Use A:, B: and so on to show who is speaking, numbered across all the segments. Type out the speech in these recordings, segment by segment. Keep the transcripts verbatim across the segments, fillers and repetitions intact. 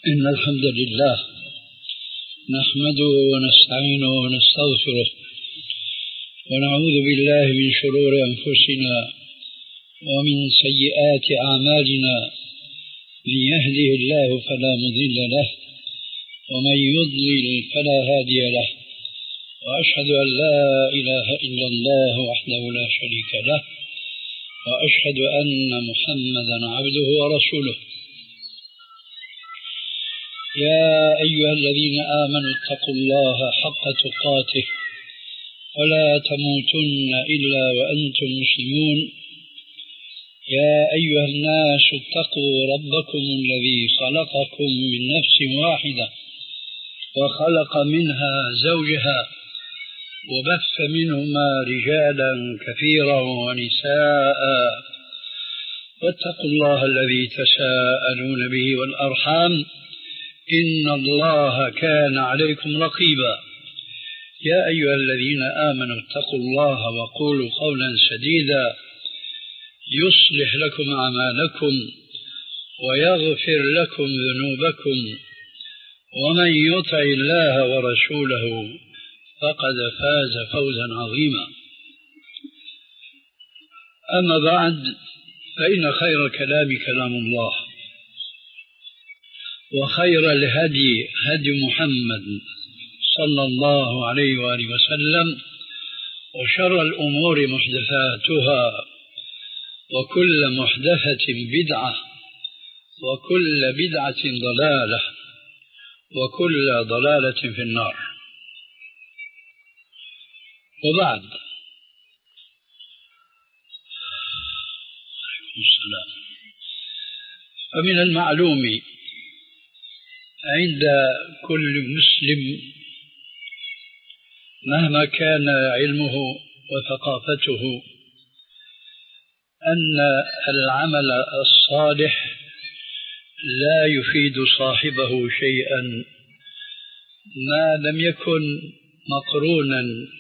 A: إن الحمد لله نحمده ونستعينه ونستغفره ونعوذ بالله من شرور أنفسنا ومن سيئات أعمالنا. من يهده الله فلا مضل له ومن يضلل فلا هادي له، وأشهد أن لا إله إلا الله وحده لا شريك له، وأشهد أن محمدا عبده ورسوله. يا أيها الذين آمنوا اتقوا الله حق تقاته ولا تموتن إلا وأنتم مسلمون. يا أيها الناس اتقوا ربكم الذي خلقكم من نفس واحدة وخلق منها زوجها وبث منهما رجالا كثيرا ونساء، واتقوا الله الذي تساءلون به والأرحام إن الله كان عليكم رقيبا. يا أيها الذين آمنوا اتقوا الله وقولوا قولا سديدا يصلح لكم أعمالكم ويغفر لكم ذنوبكم، ومن يطع الله ورسوله فقد فاز فوزا عظيما. أما بعد، فإن خير الكلام كلام الله، وخير الهدي هدي محمد صلى الله عليه وآله وسلم، وشر الأمور محدثاتها، وكل محدثة بدعة، وكل بدعة ضلالة، وكل ضلالة في النار. وبعد، فمن المعلوم عند كل مسلم مهما كان علمه وثقافته أن العمل الصالح لا يفيد صاحبه شيئا ما لم يكن مقرونا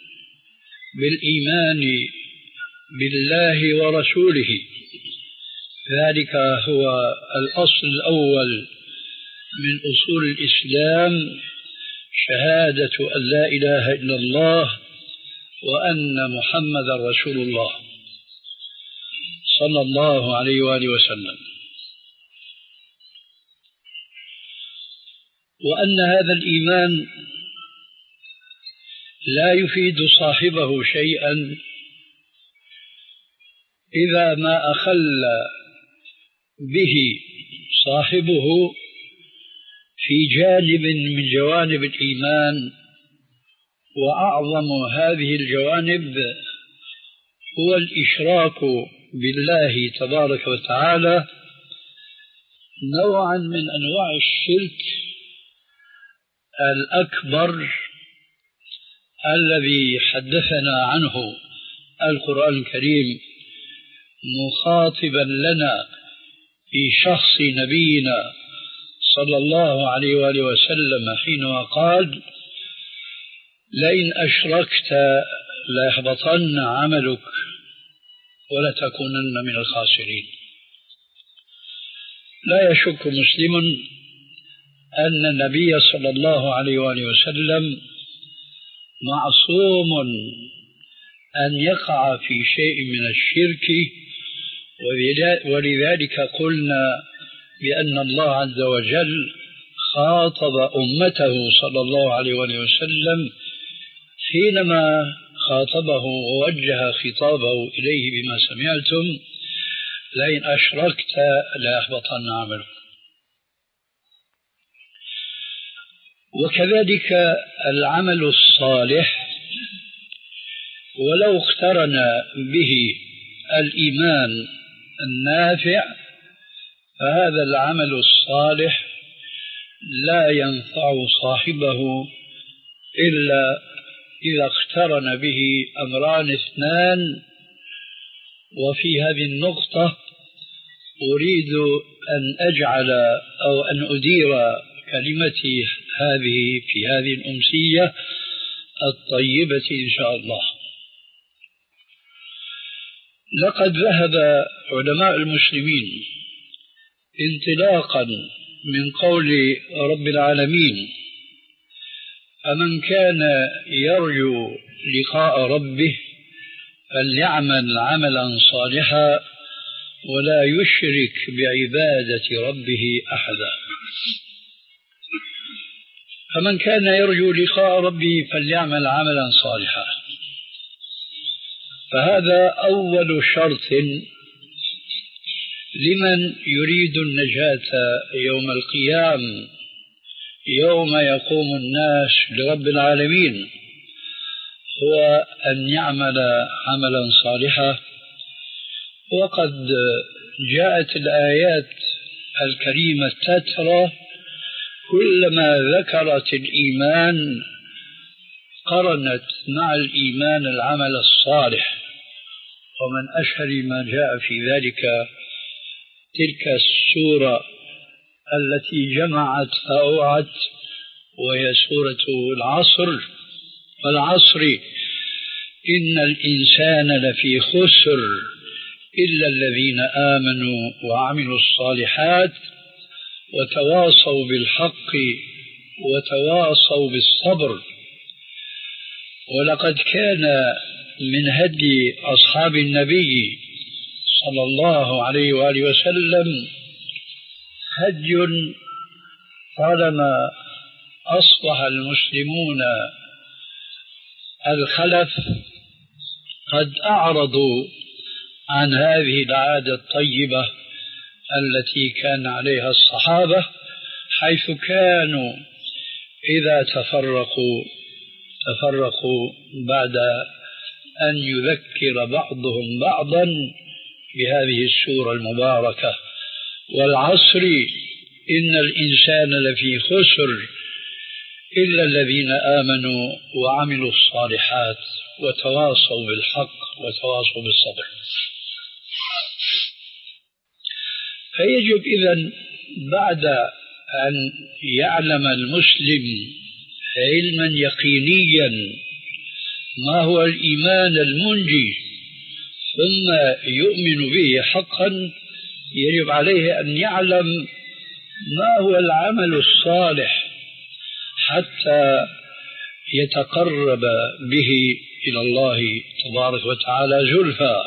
A: بالإيمان بالله ورسوله. ذلك هو الأصل الأول من أصول الإسلام، شهادة أن لا إله إلا الله وأن محمد رسول الله صلى الله عليه وآله وسلم، وأن هذا الإيمان لا يفيد صاحبه شيئا إذا ما أخل به صاحبه في جانب من جوانب الإيمان. وأعظم هذه الجوانب هو الإشراك بالله تبارك وتعالى، نوعا من أنواع الشرك الأكبر الذي حدثنا عنه القرآن الكريم مخاطبا لنا في شخص نبينا صلى الله عليه وآله وسلم حينما قال: لئن أشركت ليحبطن عملك ولتكونن من الخاسرين. لا يشك مسلم أن النبي صلى الله عليه وآله وسلم معصوم أن يقع في شيء من الشرك، ولذلك قلنا بأن الله عز وجل خاطب أمته صلى الله عليه وآله وسلم حينما خاطبه ووجه خطابه إليه بما سمعتم: لئن أشركت ليحبطن عملك. وكذلك العمل الصالح ولو اقترن به الإيمان النافع، فهذا العمل الصالح لا ينفع صاحبه إلا إذا اقترن به أمران اثنان. وفي هذه النقطة أريد أن أجعل أو أن أدير كلمتي هذه في هذه الأمسية الطيبة إن شاء الله. لقد ذهب علماء المسلمين انطلاقا من قول رب العالمين: فمن كان يرجو لقاء ربه فليعمل عملا صالحا ولا يشرك بعبادة ربه أحدا. فمن كان يرجو لقاء ربه فليعمل عملا صالحا، فهذا أول شرط لمن يريد النجاة يوم القيامة، يوم يقوم الناس لرب العالمين، هو أن يعمل عملا صالحا. وقد جاءت الآيات الكريمة تترى كلما ذكرت الإيمان قرنت مع الإيمان العمل الصالح، ومن أشهر ما جاء في ذلك تلك السورة التي جمعت فأوعت، وهي سورة العصر: والعصر إن الإنسان لفي خسر إلا الذين آمنوا وعملوا الصالحات وتواصوا بالحق وتواصوا بالصبر. ولقد كان من هدي أصحاب النبي صلى الله عليه وآله وسلم هدي طالما أصبح المسلمون الخلف قد أعرضوا عن هذه العادة الطيبة التي كان عليها الصحابة، حيث كانوا إذا تفرقوا تفرقوا بعد أن يذكر بعضهم بعضا بهذه السورة المباركة: والعصر إن الإنسان لفي خسر إلا الذين آمنوا وعملوا الصالحات وتواصوا بالحق وتواصوا بالصبر. فيجب إذن بعد أن يعلم المسلم علما يقينيا ما هو الإيمان المنجي ثم يؤمن به حقا، يجب عليه أن يعلم ما هو العمل الصالح حتى يتقرب به إلى الله تبارك وتعالى زلفى.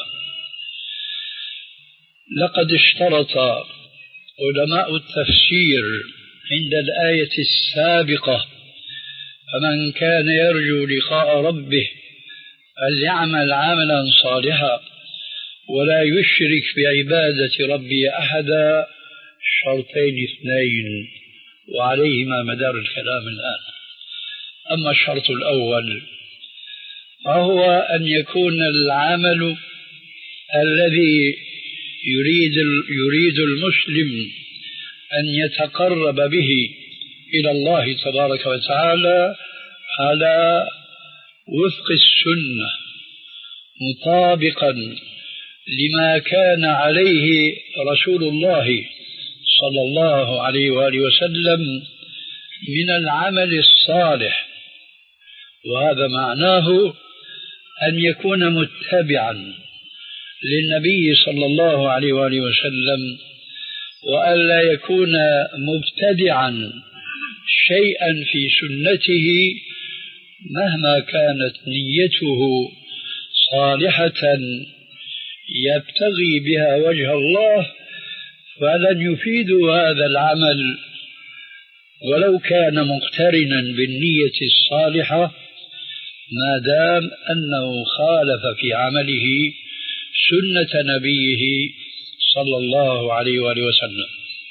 A: لقد اشترط علماء التفسير عند الآية السابقة: فمن كان يرجو لقاء ربه فليعمل عملا صالحا ولا يشرك بعبادة ربه أحدا، شرطين اثنين وعليهما مدار الكلام الآن. أما الشرط الأول فهو أن يكون العمل الذي يريد يريد المسلم أن يتقرب به إلى الله تبارك وتعالى على وفق السنة، مطابقا لما كان عليه رسول الله صلى الله عليه وآله وسلم من العمل الصالح. وهذا معناه أن يكون متبعا للنبي صلى الله عليه وآله وسلم، وألا يكون مبتدعا شيئا في سنته مهما كانت نيته صالحة يبتغي بها وجه الله، فلن يفيد هذا العمل ولو كان مقترنا بالنية الصالحة ما دام أنه خالف في عمله سنة نبيه صلى الله عليه وآله وسلم.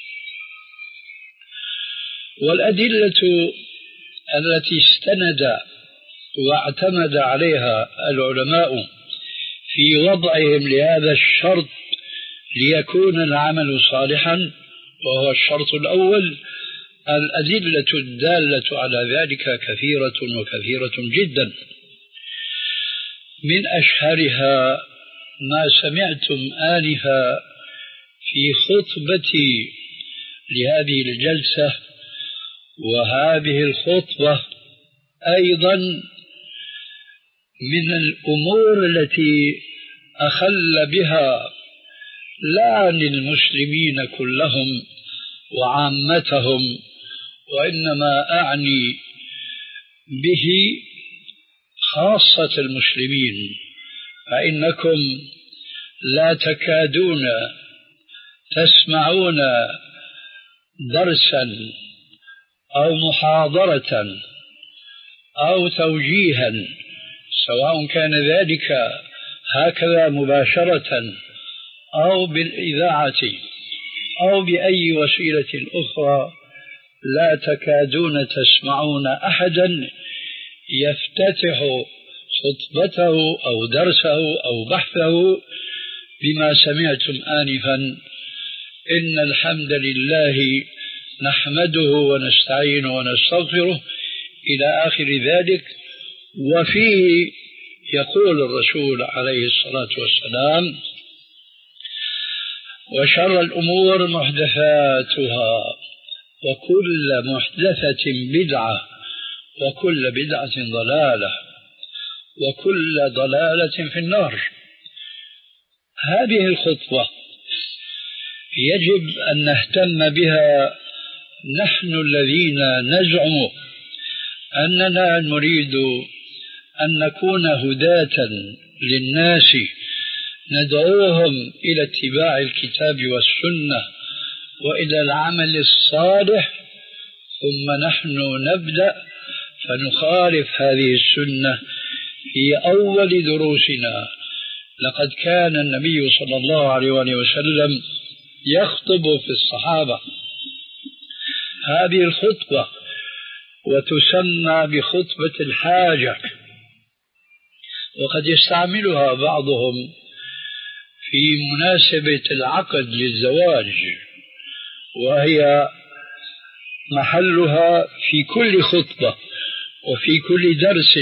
A: والأدلة التي استند واعتمد عليها العلماء في وضعهم لهذا الشرط ليكون العمل صالحا، وهو الشرط الأول، الأدلة الدالة على ذلك كثيرة وكثيرة جدا. من أشهرها ما سمعتم آنفا في خطبتي لهذه الجلسة، وهذه الخطبة أيضا من الأمور التي أخل بها لا عن المسلمين كلهم وعامتهم، وإنما أعني به خاصة المسلمين، فإنكم لا تكادون تسمعون درسا أو محاضرة أو توجيها، سواء كان ذلك هكذا مباشرة أو بالإذاعة أو بأي وسيلة أخرى، لا تكادون تسمعون أحدا يفتتح خطبته أو درسه أو بحثه بما سمعتم آنفا: إن الحمد لله نحمده ونستعينه ونستغفره إلى آخر ذلك. وفيه يقول الرسول عليه الصلاة والسلام: وشر الأمور محدثاتها وكل محدثة بدعة وكل بدعة ضلالة وكل ضلالة في النار. هذه الخطوة يجب أن نهتم بها نحن الذين نزعم أننا نريد أن نكون هداة للناس، ندعوهم إلى اتباع الكتاب والسنة وإلى العمل الصالح، ثم نحن نبدأ فنخالف هذه السنة في أول دروسنا. لقد كان النبي صلى الله عليه وسلم يخطب في الصحابة هذه الخطبة، وتسمى بخطبة الحاجة، وقد يستعملها بعضهم في مناسبة العقد للزواج، وهي محلها في كل خطبة وفي كل درس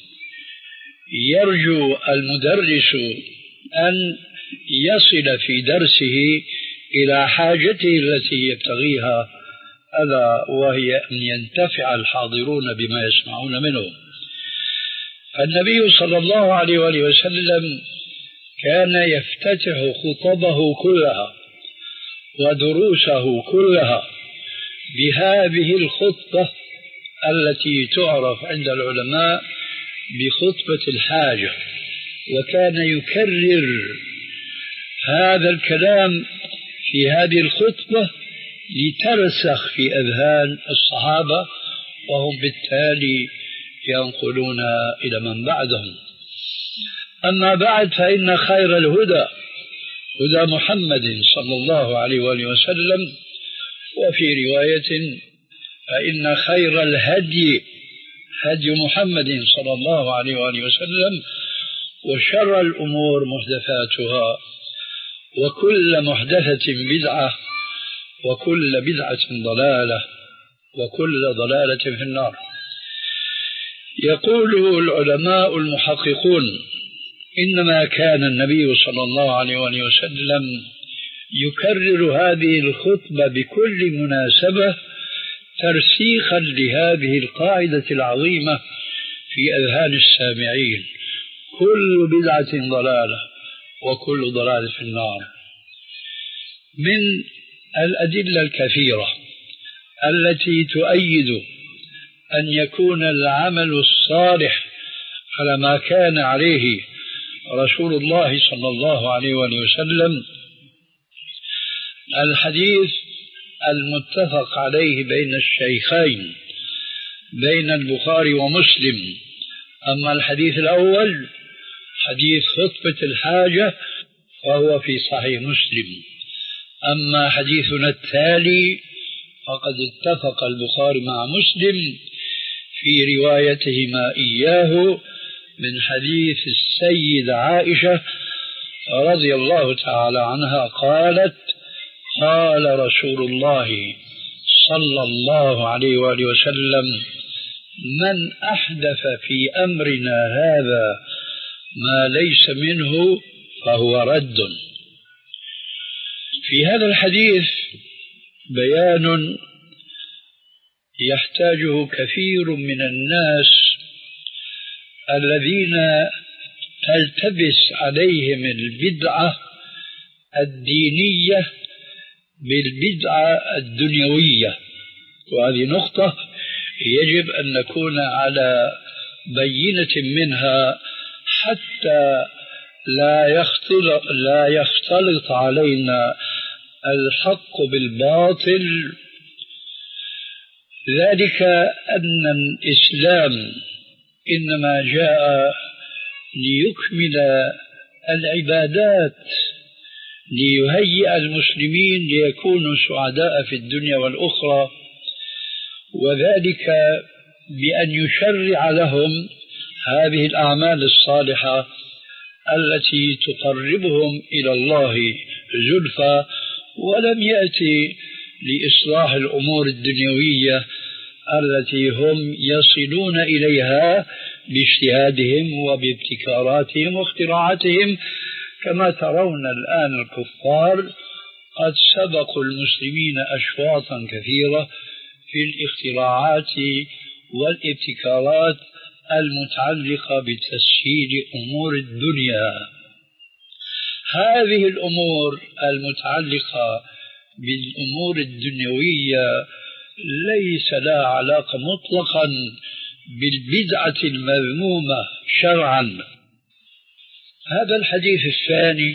A: يرجو المدرس أن يصل في درسه إلى حاجته التي يبتغيها، ألا وهي أن ينتفع الحاضرون بما يسمعون منه. النبي صلى الله عليه وسلم كان يفتتح خطبه كلها ودروسه كلها بهذه الخطبة التي تعرف عند العلماء بخطبة الحاجة، وكان يكرر هذا الكلام في هذه الخطبة لترسخ في أذهان الصحابة، وهم بالتالي ينقلون إلى من بعدهم. أما بعد، فإن خير الهدى هدى محمد صلى الله عليه وآله وسلم، وفي رواية: فإن خير الهدي هدي محمد صلى الله عليه وآله وسلم، وشر الأمور محدثاتها وكل محدثة بدعة وكل بدعة ضلالة وكل ضلالة في النار. يقول العلماء المحققون: إنما كان النبي صلى الله عليه وسلم يكرر هذه الخطبة بكل مناسبة ترسيخا لهذه القاعدة العظيمة في أذهان السامعين: كل بدعة ضلالة وكل ضلالة في النار. من الأدلة الكثيرة التي تؤيد أن يكون العمل الصالح على ما كان عليه رسول الله صلى الله عليه وسلم الحديث المتفق عليه بين الشيخين، بين البخاري ومسلم. أما الحديث الأول حديث خطبة الحاجة فهو في صحيح مسلم. أما حديثنا التالي فقد اتفق البخاري مع مسلم في روايتهما إياه من حديث السيدة عائشة رضي الله تعالى عنها قالت: قال رسول الله صلى الله عليه وآله وسلم: من أحدث في أمرنا هذا ما ليس منه فهو رد. في هذا الحديث بيان يحتاجه كثير من الناس الذين تلتبس عليهم البدعة الدينية بالبدعة الدنيوية، وهذه نقطة يجب أن نكون على بينة منها حتى لا يختلط, لا يختلط علينا الحق بالباطل. ذلك أن الإسلام إنما جاء ليكمل العبادات، ليهيئ المسلمين ليكونوا سعداء في الدنيا والأخرى، وذلك بأن يشرع لهم هذه الأعمال الصالحة التي تقربهم إلى الله زلفى، ولم يأتي لإصلاح الأمور الدنيوية التي هم يصلون إليها باجتهادهم وبابتكاراتهم واختراعاتهم. كما ترون الآن الكفار قد سبقوا المسلمين أشواطا كثيرة في الاختراعات والابتكارات المتعلقة بتسهيل أمور الدنيا. هذه الأمور المتعلقة بالأمور الدنيوية ليس لها علاقة مطلقا بالبدعة المذمومة شرعا. هذا الحديث الثاني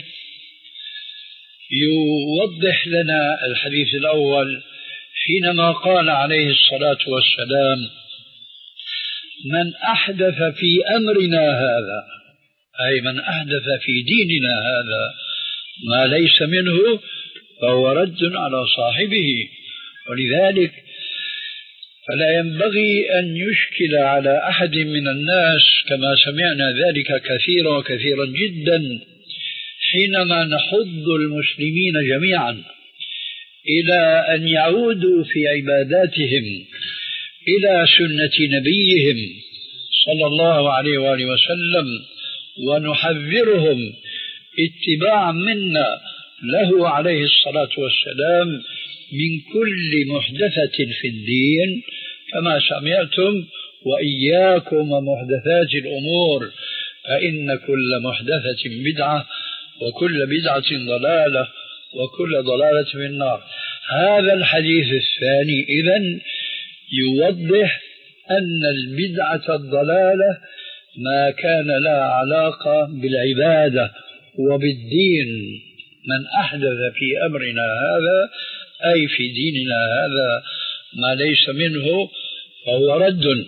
A: يوضح لنا الحديث الأول حينما قال عليه الصلاة والسلام: من أحدث في أمرنا هذا، أي من أحدث في ديننا هذا ما ليس منه فهو رد على صاحبه. ولذلك فلا ينبغي أن يشكل على أحد من الناس، كما سمعنا ذلك كثيرا وكثيرا جدا حينما نحض المسلمين جميعا إلى أن يعودوا في عباداتهم إلى سنة نبيهم صلى الله عليه وآله وسلم، ونحذرهم اتباعا منا له عليه الصلاة والسلام من كل محدثة في الدين، كما سمعتم: وإياكم ومحدثات الأمور فإن كل محدثة بدعة وكل بدعة ضلالة وكل ضلالة في النار. هذا الحديث الثاني إذن يوضح أن البدعة الضلالة ما كان لها علاقة بالعبادة وبالدين. من أحدث في أمرنا هذا، أي في ديننا هذا، ما ليس منه فهو رد.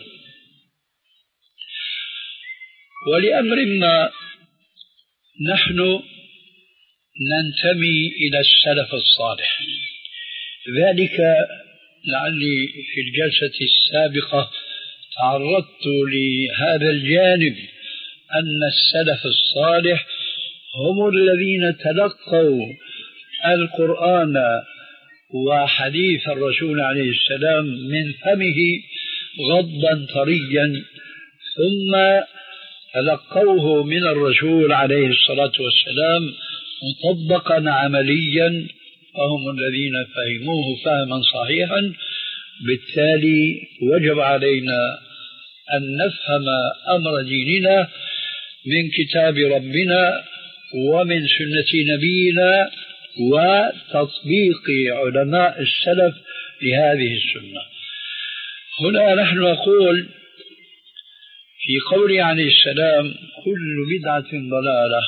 A: ولأمر ما نحن ننتمي إلى السلف الصالح. ذلك لعلي في الجلسة السابقة تعرضت لهذا الجانب، أن السلف الصالح هم الذين تلقوا القرآن وحديث الرسول عليه السلام من فمه غضا طريا، ثم تلقوه من الرسول عليه الصلاة والسلام مطبقا عمليا، فهم الذين فهموه فهما صحيحا. بالتالي وجب علينا أن نفهم أمر ديننا من كتاب ربنا ومن سنة نبينا وتطبيق علماء السلف لهذه السنة. هنا نحن نقول في قوله عليه السلام: كل بدعة ضلالة.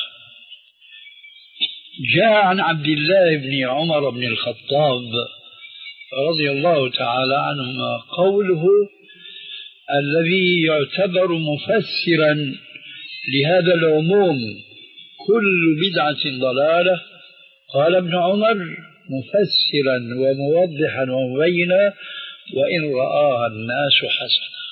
A: جاء عن عبد الله بن عمر بن الخطاب رضي الله تعالى عنهما قوله الذي يعتبر مفسرا لهذا العموم: كل بدعة ضلالة. قال ابن عمر مفسرا وموضحا ومبينا: وإن رآها الناس حسنة.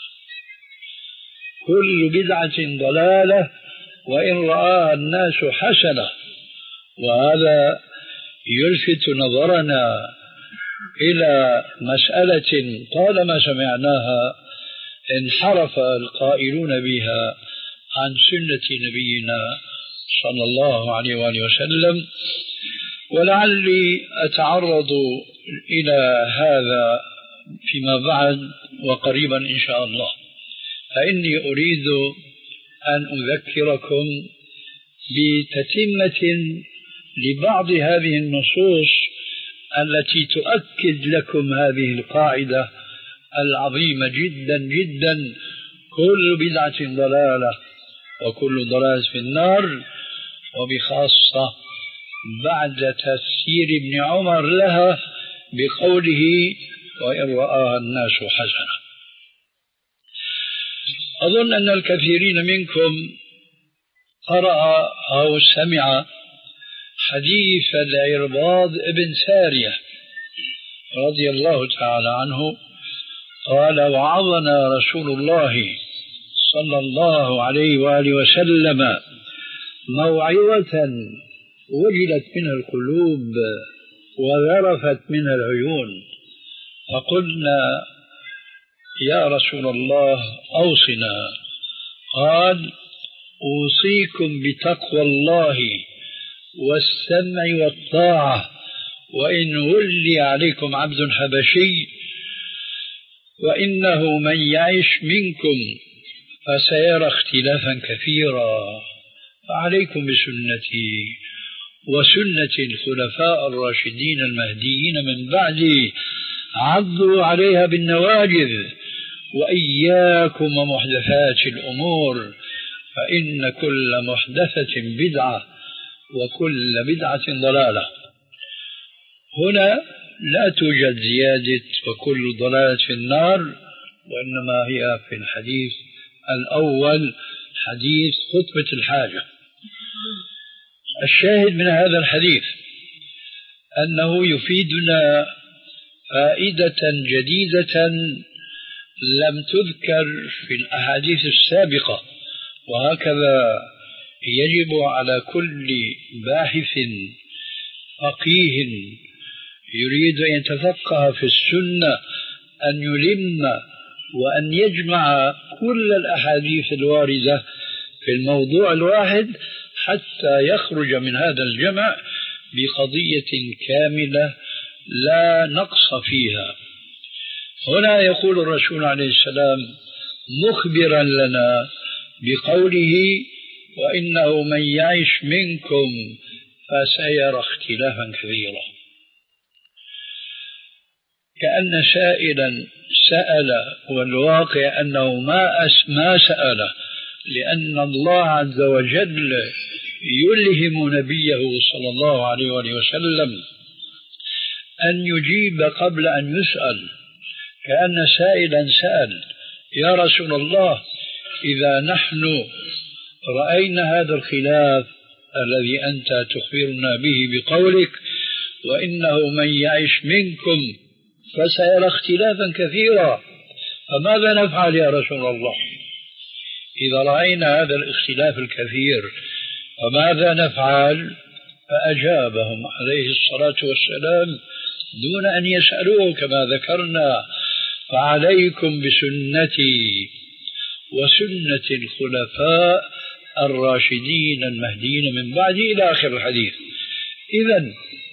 A: كل بدعة ضلالة وإن رآها الناس حسنة. وهذا يلفت نظرنا إلى مسألة طالما سمعناها انحرف القائلون بها عن سنة نبينا صلى الله عليه وآله وسلم، ولعلي أتعرض إلى هذا فيما بعد وقريبا إن شاء الله. فإني أريد أن أذكركم بتتمة لبعض هذه النصوص التي تؤكد لكم هذه القاعدة العظيمة جدا جدا: كل بدعة ضلالة وكل ضلالة في النار، وبخاصة بعد تفسير ابن عمر لها بقوله: وإن رآها الناس حسنة. أظن أن الكثيرين منكم قرأ أو سمع حديث العرباض بن سارية رضي الله تعالى عنه قال: وعظنا رسول الله صلى الله عليه وآله وسلم موعظة وجلت منها القلوب وذرفت منها العيون، فقلنا: يا رسول الله أوصنا. قال: أوصيكم بتقوى الله والسمع والطاعة، وإن ولي عليكم عبد حبشي، وإنه من يعش منكم فسيرى اختلافا كثيرا، فعليكم بسنتي وسنة الخلفاء الراشدين المهديين من بعدي، عضوا عليها بالنواجذ، وإياكم ومحدثات الأمور، فإن كل محدثة بدعة وكل بدعة ضلالة. هنا لا توجد زيادة وكل ضلالة في النار، وإنما هي في الحديث الأول حديث خطبة الحاجة. الشاهد من هذا الحديث أنه يفيدنا فائدة جديدة لم تذكر في الأحاديث السابقة، وهكذا يجب على كل باحث فقيه يريد أن يتفقه في السنة أن يلم وأن يجمع كل الأحاديث الواردة في الموضوع الواحد حتى يخرج من هذا الجمع بقضية كاملة لا نقص فيها. هنا يقول الرسول عليه السلام مخبرا لنا بقوله: وإنه من يعش منكم فسيرى اختلافا كثيرا، كأن سائلا سأل، والواقع أنه ما ما سأل، لأن الله عز وجل يلهم نبيه صلى الله عليه وسلم أن يجيب قبل أن يسأل، كأن سائلا سأل: يا رسول الله، إذا نحن رأينا هذا الخلاف الذي أنت تخبرنا به بقولك وإنه من يعش منكم فسيرى اختلافا كثيرا، فماذا نفعل يا رسول الله؟ إذا رأينا هذا الاختلاف الكثير فماذا نفعل؟ فأجابهم عليه الصلاة والسلام دون أن يسألوه كما ذكرنا: فعليكم بسنتي وسنة الخلفاء الراشدين المهديين من بعدي، إلى آخر الحديث. إذن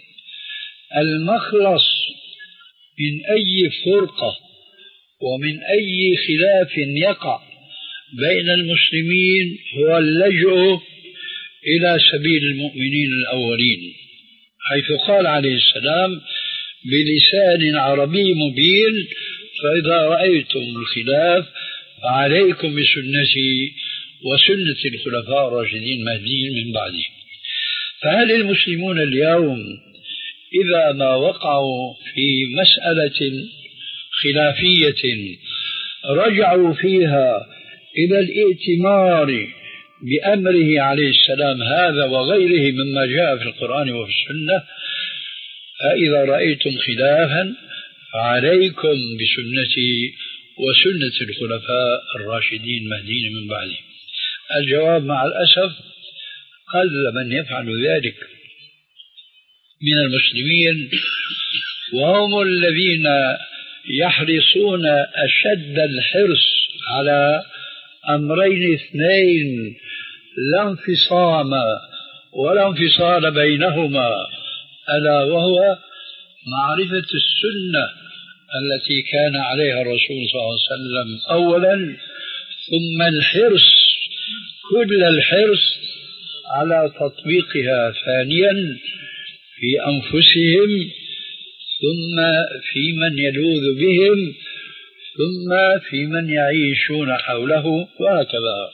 A: المخلص من أي فرقة ومن أي خلاف يقع بين المسلمين هو اللجوء إلى سبيل المؤمنين الأولين، حيث قال عليه السلام بلسان عربي مبين: فإذا رأيتم الخلاف فعليكم بسنتي وسنة الخلفاء الراشدين المهديين من بعدي. فهل المسلمون اليوم إذا ما وقعوا في مسألة خلافية رجعوا فيها إلى الائتمار بأمره عليه السلام هذا وغيره مما جاء في القرآن وفي السنة؟ فإذا رأيتم خلافا فعليكم بسنتي وسنة الخلفاء الراشدين المهديين من بعدي. الجواب مع الأسف قل من يفعل ذلك من المسلمين، وهم الذين يحرصون أشد الحرص على أمرين اثنين لا انفصام ولا انفصال بينهما، ألا وهو معرفة السنة التي كان عليها الرسول صلى الله عليه وسلم أولا، ثم الحرص كل الحرص على تطبيقها ثانيا في أنفسهم ثم في من يلوذ بهم، ثم في من يعيشون حوله، وهكذا.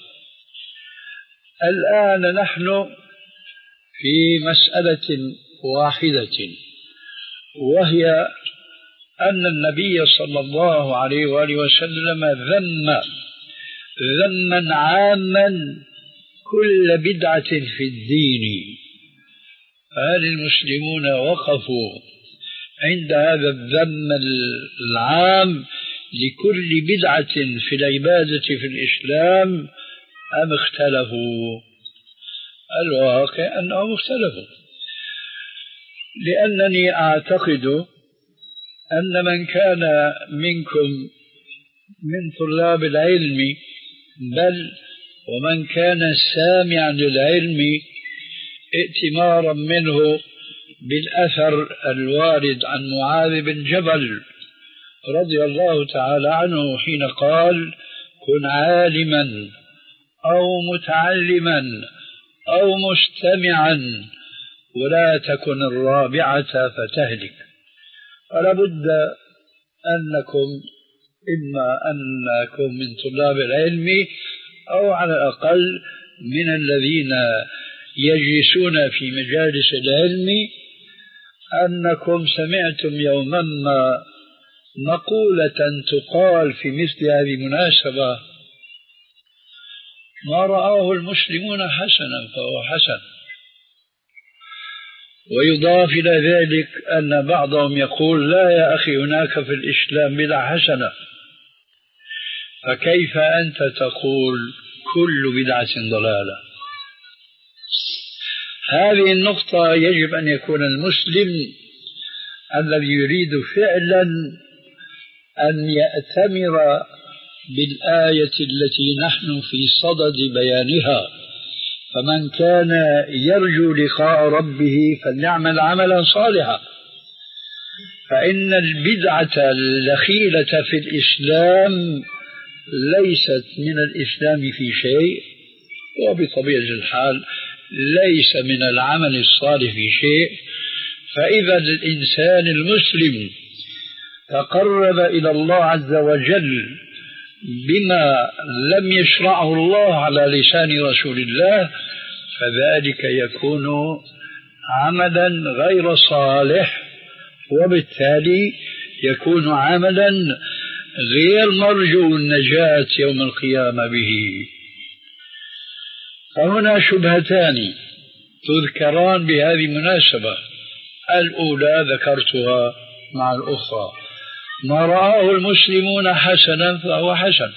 A: الآن نحن في مسألة واحدة، وهي أن النبي صلى الله عليه وآله وسلم ذم ذما عاما كل بدعة في الدين. فهل المسلمون وقفوا عند هذا الذم العام لكل بدعة في العبادة في الإسلام أم اختلفوا؟ الواقع أنهم اختلفوا، لأنني أعتقد أن من كان منكم من طلاب العلم، بل ومن كان سامعا للعلم ائتمارا منه بالأثر الوارد عن معاذ بن جبل رضي الله تعالى عنه حين قال: كن عالما أو متعلما أو مستمعا ولا تكن الرابعة فتهلك. فلا بد أنكم إما أنكم من طلاب العلم أو على الأقل من الذين يجلسون في مجالس العلم أنكم سمعتم يوما ما مقولة تقال في مثل هذه المناسبة: ما رآه المسلمون حسنا فهو حسن. ويضاف إلى ذلك أن بعضهم يقول: لا يا أخي، هناك في الإسلام بدعة حسنة. فكيف أنت تقول كل بدعة ضلالة؟ هذه النقطة يجب أن يكون المسلم الذي يريد فعلا أن يأتمر بالآية التي نحن في صدد بيانها: فمن كان يرجو لقاء ربه فليعمل عملا صالحا. فإن البدعة الدخيلة في الإسلام ليست من الإسلام في شيء، وبطبيعة الحال ليس من العمل الصالح في شيء. فإذا الإنسان المسلم تقرب إلى الله عز وجل بما لم يشرعه الله على لسان رسول الله، فذلك يكون عملا غير صالح، وبالتالي يكون عملا غير مرجو النجاة يوم القيامة به. فهنا شبهتان تذكران بهذه المناسبة. الأولى ذكرتها مع الأخرى: ما رآه المسلمون حسنا فهو حسن.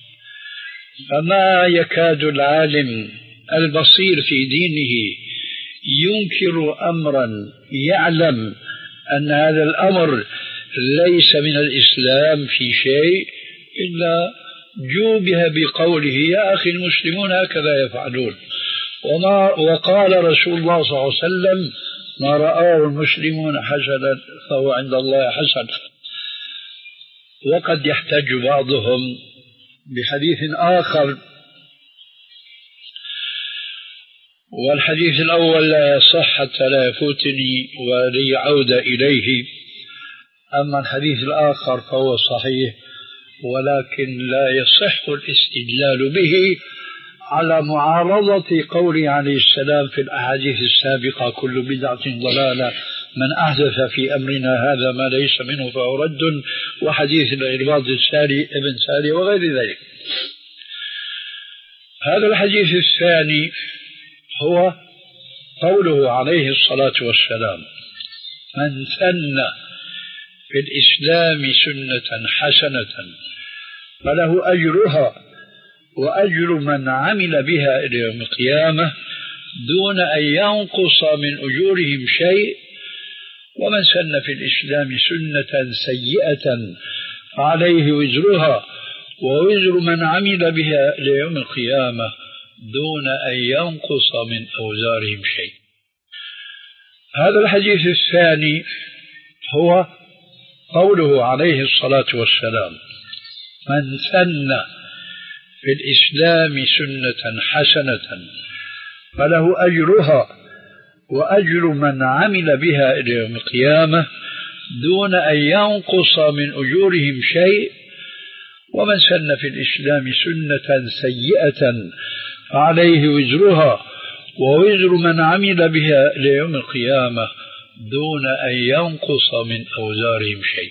A: فما يكاد العالم البصير في دينه ينكر أمرا يعلم أن هذا الأمر ليس من الإسلام في شيء إلا جوبه بقوله: يا أخي المسلمون هكذا يفعلون. وما وقال رسول الله صلى الله عليه وسلم: ما رآه المسلمون حسنا فهو عند الله حسن. وقد يحتج بعضهم بحديث آخر، والحديث الأول لا يصح حتى لا يفوتني ولي عودة إليه. أما الحديث الآخر فهو صحيح، ولكن لا يصح الاستدلال به على معارضة قوله عليه السلام في الأحاديث السابقة: كل بدعة ضلالة، من أحدث في أمرنا هذا ما ليس منه فهو رد، وحديث العرباض الساري ابن ساري وغير ذلك. هذا الحديث الثاني هو قوله عليه الصلاة والسلام: من سن في الإسلام سنة حسنة فله أجرها وأجر من عمل بها إلى يوم القيامة دون أن ينقص من أجورهم شيء، ومن سن في الإسلام سنة سيئة فعليه وزرها ووزر من عمل بها إلى يوم القيامة دون أن ينقص من أوزارهم شيء. هذا الحديث الثاني هو قوله عليه الصلاة والسلام: من سن في الإسلام سنة حسنة فله أجرها وأجر من عمل بها إلى يوم القيامة دون أن ينقص من أجورهم شيء. ومن سن في الإسلام سنة سيئة فعليه وزرها ووزر من عمل بها إلى يوم القيامة دون أن ينقص من أوزارهم شيء.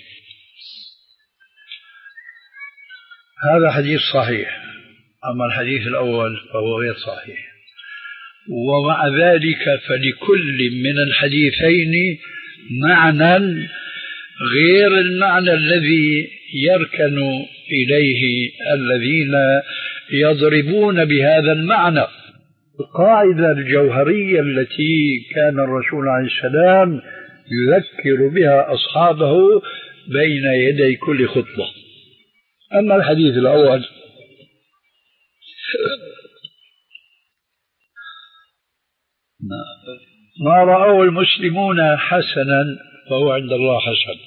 A: هذا حديث صحيح. أما الحديث الأول فهو غير صحيح. ومع ذلك فلكل من الحديثين معنى غير المعنى الذي يركن إليه الذين يضربون بهذا المعنى. القاعدة الجوهرية التي كان الرسول عليه السلام يذكر بها أصحابه بين يدي كل خطبة. أما الحديث الأول ما رأوا المسلمون حسنا فهو عند الله حسن.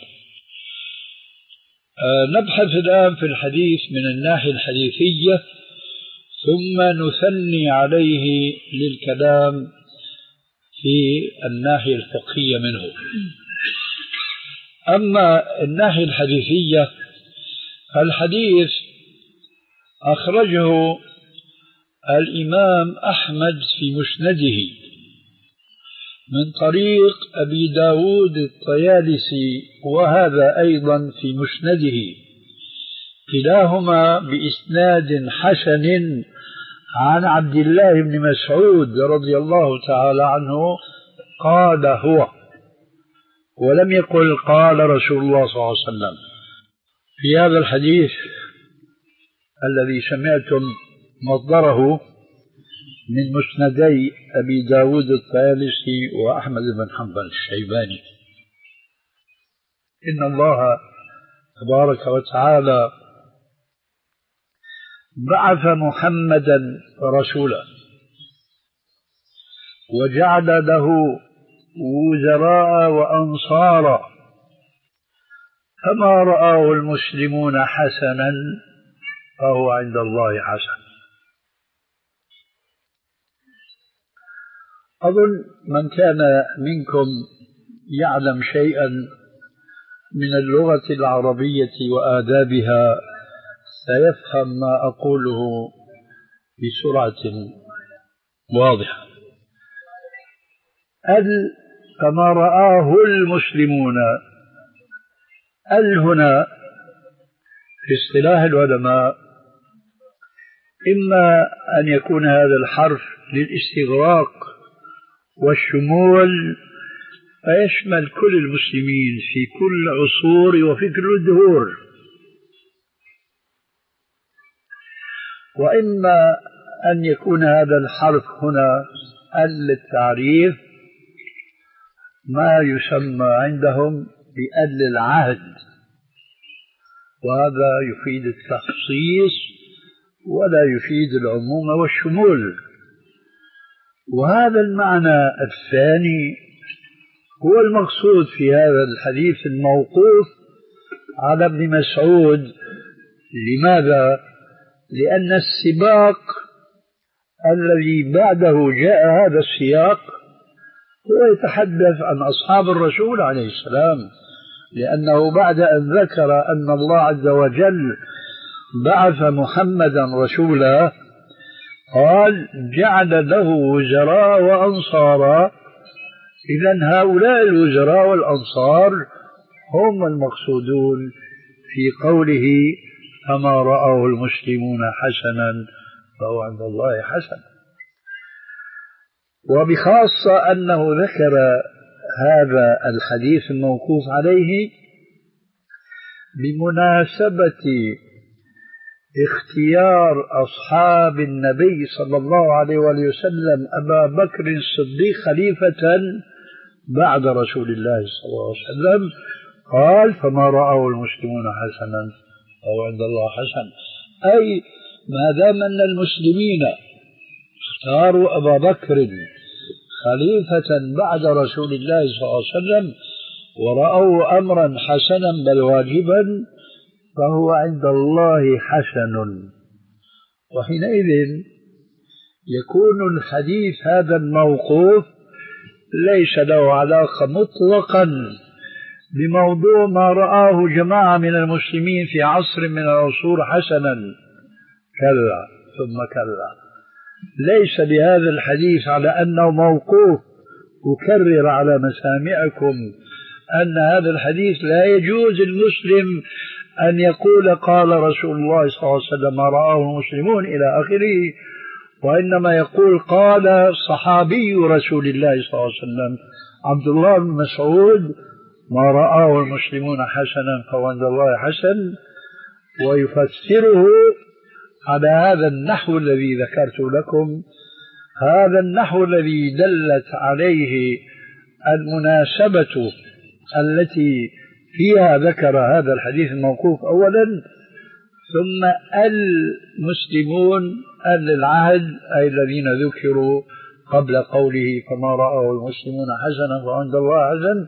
A: أه نبحث الآن في الحديث من الناحية الحديثية ثم نثني عليه للكلام في الناحية الفقهية منه. أما الناحية الحديثية الحديث أخرجه الإمام أحمد في مسنده من طريق أبي داود الطيالسي وهذا أيضا في مسنده كلاهما بإسناد حسن عن عبد الله بن مسعود رضي الله تعالى عنه قال هو، ولم يقل قال رسول الله صلى الله عليه وسلم. في هذا الحديث الذي سمعتم مصدره من مسندي أبي داود الطيالسي وأحمد بن حنبل الشيباني، إن الله تبارك وتعالى بعث محمدا رسولا وجعل له وزراء وأنصارا، فما رآه المسلمون حسنا فهو عند الله حسن. أظن من كان منكم يعلم شيئا من اللغة العربية وآدابها سيفهم ما أقوله بسرعة واضحة. ال كما رآه المسلمون، ال هنا في اصطلاح العلماء إما أن يكون هذا الحرف للاستغراق والشمول فيشمل كل المسلمين في كل عصور وفي كل الدهور، وإما أن يكون هذا الحرف هنا ال التعريف ما يسمى عندهم بال العهد، وهذا يفيد التخصيص ولا يفيد العموم والشمول. وهذا المعنى الثاني هو المقصود في هذا الحديث الموقوف على ابن مسعود. لماذا؟ لأن السباق الذي بعده جاء هذا السياق هو يتحدث عن أصحاب الرسول عليه السلام، لأنه بعد أن ذكر أن الله عز وجل بعث محمدا رسولا قال جعل له وزراء وأنصارا. إذن هؤلاء الوزراء والأنصار هم المقصودون في قوله فما رأوا المسلمون حسنا فهو عند الله حسن. وبخاصة أنه ذكر هذا الحديث الموقوف عليه بمناسبة اختيار أصحاب النبي صلى الله عليه وآله وسلم أبا بكر الصديق خليفة بعد رسول الله صلى الله عليه وسلم، قال فما رأوا المسلمون حسنا فهو عند الله حسن. أي ما دام أن المسلمين اختاروا أبا بكر خليفة بعد رسول الله صلى الله عليه وسلم ورأوا أمرا حسنا بل واجبا فهو عند الله حسن. وحينئذ يكون الحديث هذا الموقوف ليس له علاقة مطلقا بموضوع ما رآه جماعة من المسلمين في عصر من العصور حسنا، كلا ثم كلا. ليس بهذا الحديث على أنه موقوف، أكرر على مسامعكم أن هذا الحديث لا يجوز المسلم أن يقول قال رسول الله صلى الله عليه وسلم ما رآه المسلمون إلى آخره، وإنما يقول قال صحابي رسول الله صلى الله عليه وسلم عبد الله بن مسعود ما رآه المسلمون حسنا فهو عند الله حسن، ويفسره على هذا النحو الذي ذكرت لكم، هذا النحو الذي دلت عليه المناسبة التي فيها ذكر هذا الحديث الموقوف أولا، ثم المسلمون أهل العهد أي الذين ذكروا قبل قوله فما رآه المسلمون حسنا فعند الله حسن.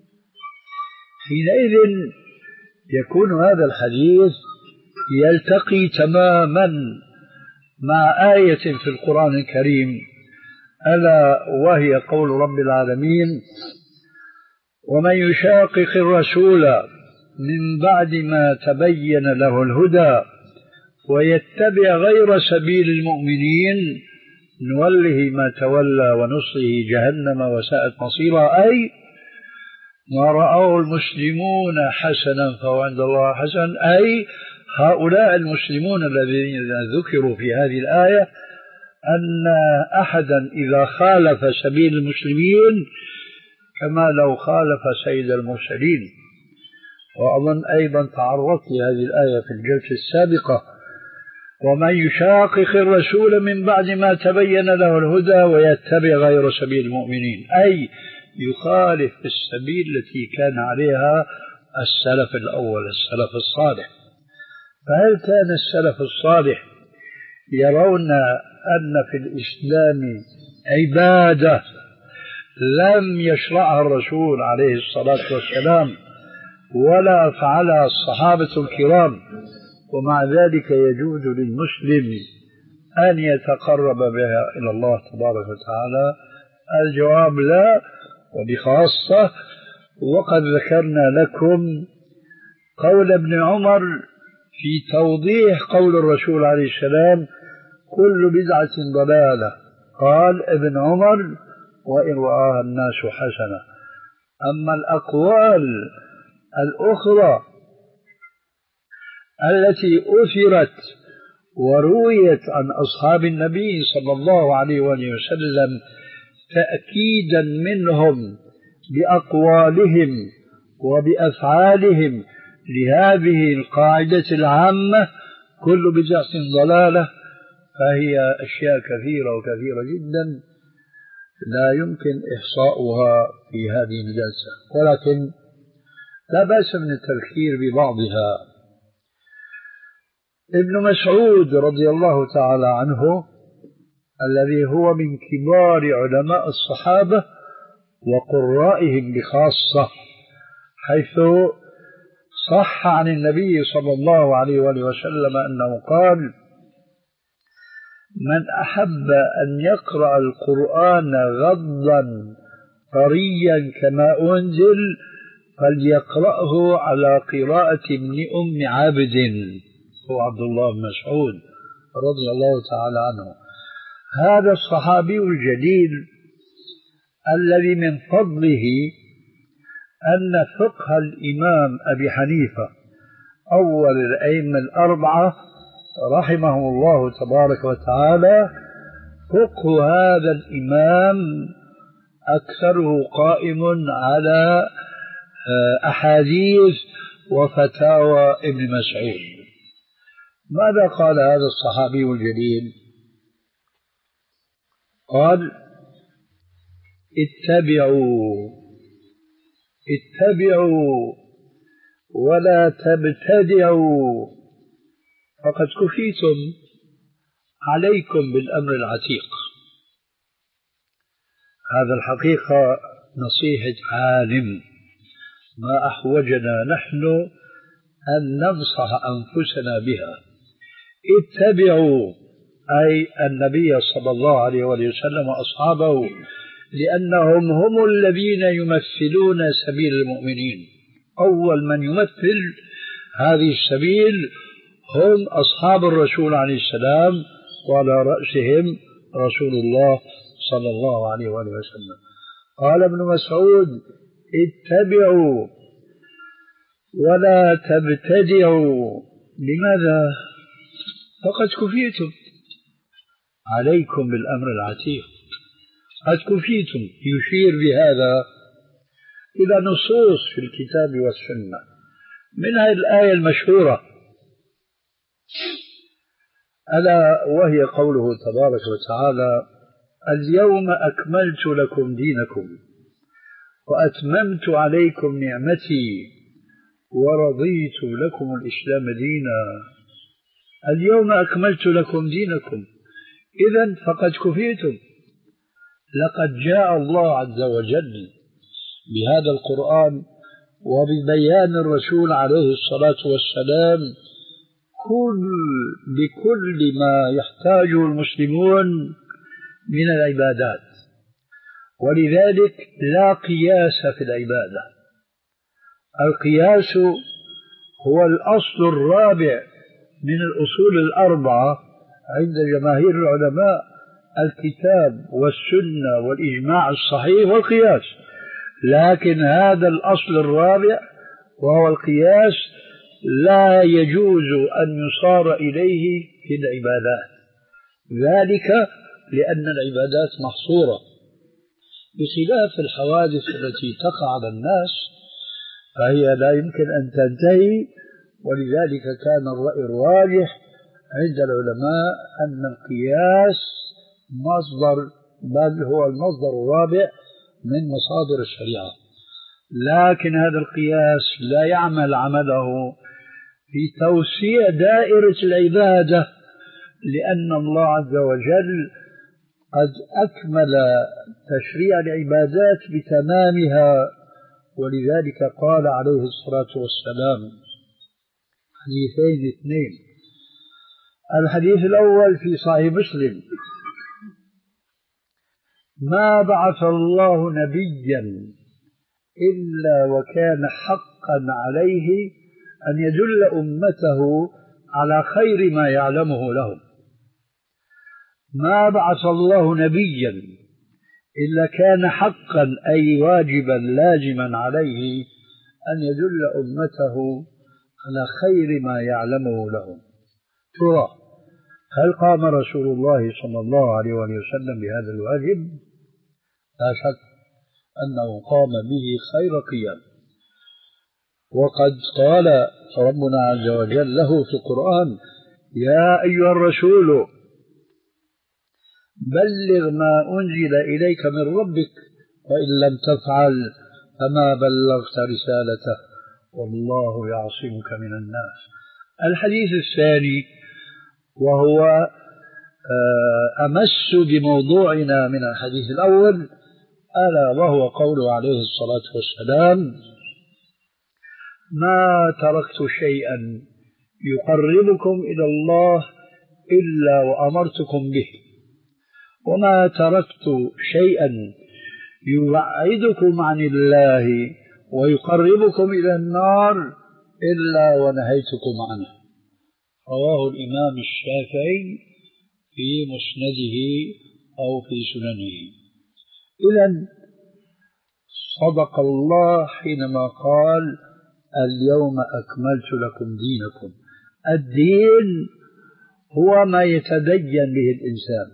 A: حينئذ يكون هذا الحديث يلتقي تماما مع آية في القرآن الكريم، ألا وهي قول رب العالمين ومن يشاقق الرسول من بعد ما تبين له الهدى ويتبع غير سبيل المؤمنين نوله ما تولى ونصله جهنم وساءت مصيرا، أي ما رآه المسلمون حسنا فهو عند الله حسن، أي هؤلاء المسلمون الذين ذكروا في هذه الآية أن أحدا إذا خالف سبيل المسلمين كما لو خالف سيد المرسلين. وأظن أيضا تعرضت لهذه الآية في الجلسة السابقة ومن يشاقق الرسول من بعد ما تبين له الهدى ويتبع غير سبيل المؤمنين، أي يخالف السبيل التي كان عليها السلف الأول السلف الصالح. فهل كان السلف الصالح يرون أن في الإسلام عبادة لم يشرعها الرسول عليه الصلاة والسلام ولا فعلها الصحابة الكرام ومع ذلك يجوز للمسلم أن يتقرب بها إلى الله تبارك وتعالى؟ الجواب لا، وبخاصة وقد ذكرنا لكم قول ابن عمر في توضيح قول الرسول عليه السلام كل بدعة ضلالة. قال ابن عمر وإن رآها الناس حسنة. أما الأقوال الأخرى التي أثرت ورويت عن أصحاب النبي صلى الله عليه وآله وسلم تأكيدا منهم بأقوالهم وبأفعالهم لهذه القاعدة العامة كل بدعة ضلالة، فهي أشياء كثيرة وكثيرة جدا لا يمكن إحصاؤها في هذه الجلسة، ولكن لا بأس من التذكير ببعضها. ابن مسعود رضي الله تعالى عنه الذي هو من كبار علماء الصحابة وقرائهم بخاصة، حيث صح عن النبي صلى الله عليه وآله وسلم أنه قال من أحب أن يقرأ القرآن غضا طريا كما أنزل فليقرأه على قراءة ابن أم عبد، هو عبد الله بن مسعود رضي الله تعالى عنه. هذا الصحابي الجليل الذي من فضله أن فقه الإمام أبي حنيفة أول الأئمة الأربعة رحمه الله تبارك وتعالى، فقه هذا الإمام أكثره قائم على أحاديث وفتاوى ابن مسعود. ماذا قال هذا الصحابي الجليل؟ قال اتبعوا اتبعوا ولا تبتدعوا فقد كفيتم، عليكم بالأمر العتيق. هذا الحقيقة نصيحة عالم ما أحوجنا نحن أن ننصح أنفسنا بها. اتبعوا أي النبي صلى الله عليه وسلم وأصحابه، لأنهم هم الذين يمثلون سبيل المؤمنين. أول من يمثل هذه السبيل هم أصحاب الرسول عليه السلام، وعلى رأسهم رسول الله صلى الله عليه وآله وسلم. قال ابن مسعود: اتبعوا ولا تبتدعوا. لماذا؟ فقد كفيتم، عليكم بالأمر العتيق، قد كفيتم. يشير بهذا إلى نصوص في الكتاب والسنة، منها الآية المشهورة ألا وهي قوله تبارك وتعالى: اليوم أكملت لكم دينكم وأتممت عليكم نعمتي ورضيت لكم الإسلام دينا. اليوم أكملت لكم دينكم، إذن فقد كفيتم. لقد جاء الله عز وجل بهذا القرآن وببيان الرسول عليه الصلاة والسلام كل بكل ما يحتاجه المسلمون من العبادات، ولذلك لا قياس في العبادة. القياس هو الأصل الرابع من الأصول الأربعة عند جماهير العلماء: الكتاب والسنة والإجماع الصحيح والقياس. لكن هذا الأصل الرابع وهو القياس لا يجوز أن يصار إليه في العبادات، ذلك لأن العبادات محصورة، بخلاف الحوادث التي تقع على الناس فهي لا يمكن أن تنتهي. ولذلك كان الرأي الراجح عند العلماء أن القياس مصدر، بل هو المصدر الرابع من مصادر الشريعة. لكن هذا القياس لا يعمل عمله في توسيع دائرة العبادة، لأن الله عز وجل قد أكمل تشريع العبادات بتمامها. ولذلك قال عليه الصلاة والسلام حديثين اثنين: الحديث الأول في صحيح مسلم: ما بعث الله نبيا إلا وكان حقا عليه أن يدل أمته على خير ما يعلمه لهم. ما بعث الله نبيا إلا كان حقا أي واجبا لازما عليه أن يدل أمته على خير ما يعلمه لهم. ترى هل قام رسول الله صلى الله عليه وسلم بهذا الواجب؟ لا شك أنه قام به خير قيام. وقد قال ربنا عز وجل له في القرآن: يا أيها الرسول بلغ ما أنزل إليك من ربك وإن لم تفعل فما بلغت رسالته والله يعصمك من الناس. الحديث الثاني وهو أمس بموضوعنا من الحديث الأول، ألا وهو قوله عليه الصلاة والسلام: ما تركت شيئا يقربكم إلى الله إلا وأمرتكم به، وما تركت شيئا يبعدكم عن الله ويقربكم إلى النار إلا ونهيتكم عنه. رواه الإمام الشافعي في مسنده أو في سننه. إذن صدق الله حينما قال: اليوم أكملت لكم دينكم. الدين هو ما يتدين به الإنسان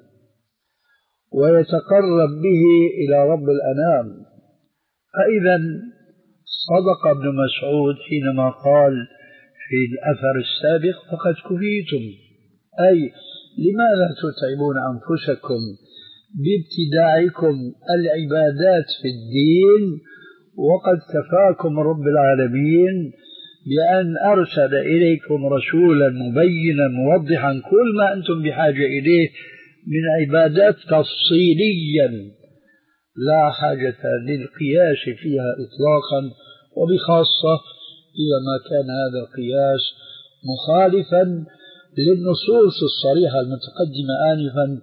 A: ويتقرب به إلى رب الأنام. فإذا صدق ابن مسعود حينما قال في الأثر السابق: فقد كفيتم، أي لماذا تتعبون أنفسكم بابتداعكم العبادات في الدين وقد كفاكم رب العالمين بأن أرسل إليكم رسولا مبينا موضحا كل ما أنتم بحاجة إليه من عبادات تفصيليا لا حاجة للقياس فيها إطلاقا، وبخاصة إذا ما كان هذا القياس مخالفا للنصوص الصريحة المتقدمة آنفا